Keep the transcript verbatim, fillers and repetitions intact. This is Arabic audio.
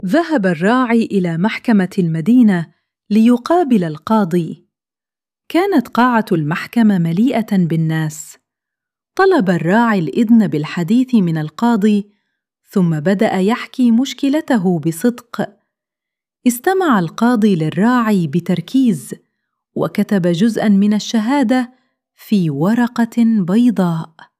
ذهب الراعي إلى محكمة المدينة ليقابل القاضي. كانت قاعة المحكمة مليئة بالناس. طلب الراعي الإذن بالحديث من القاضي، ثم بدأ يحكي مشكلته بصدق. استمع القاضي للراعي بتركيز، وكتب جزءاً من الشهادة في ورقة بيضاء.